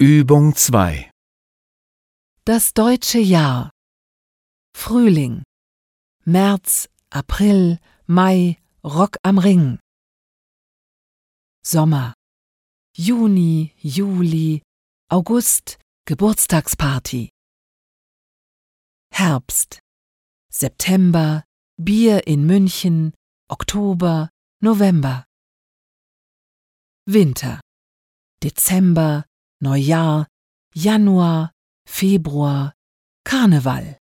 Übung 2. Das deutsche Jahr: Frühling, März, April, Mai, Rock am Ring. Sommer, Juni, Juli, August, Geburtstagsparty. Herbst, September, Bier in München, Oktober, November. Winter, Dezember, Neujahr, Januar, Februar, Karneval.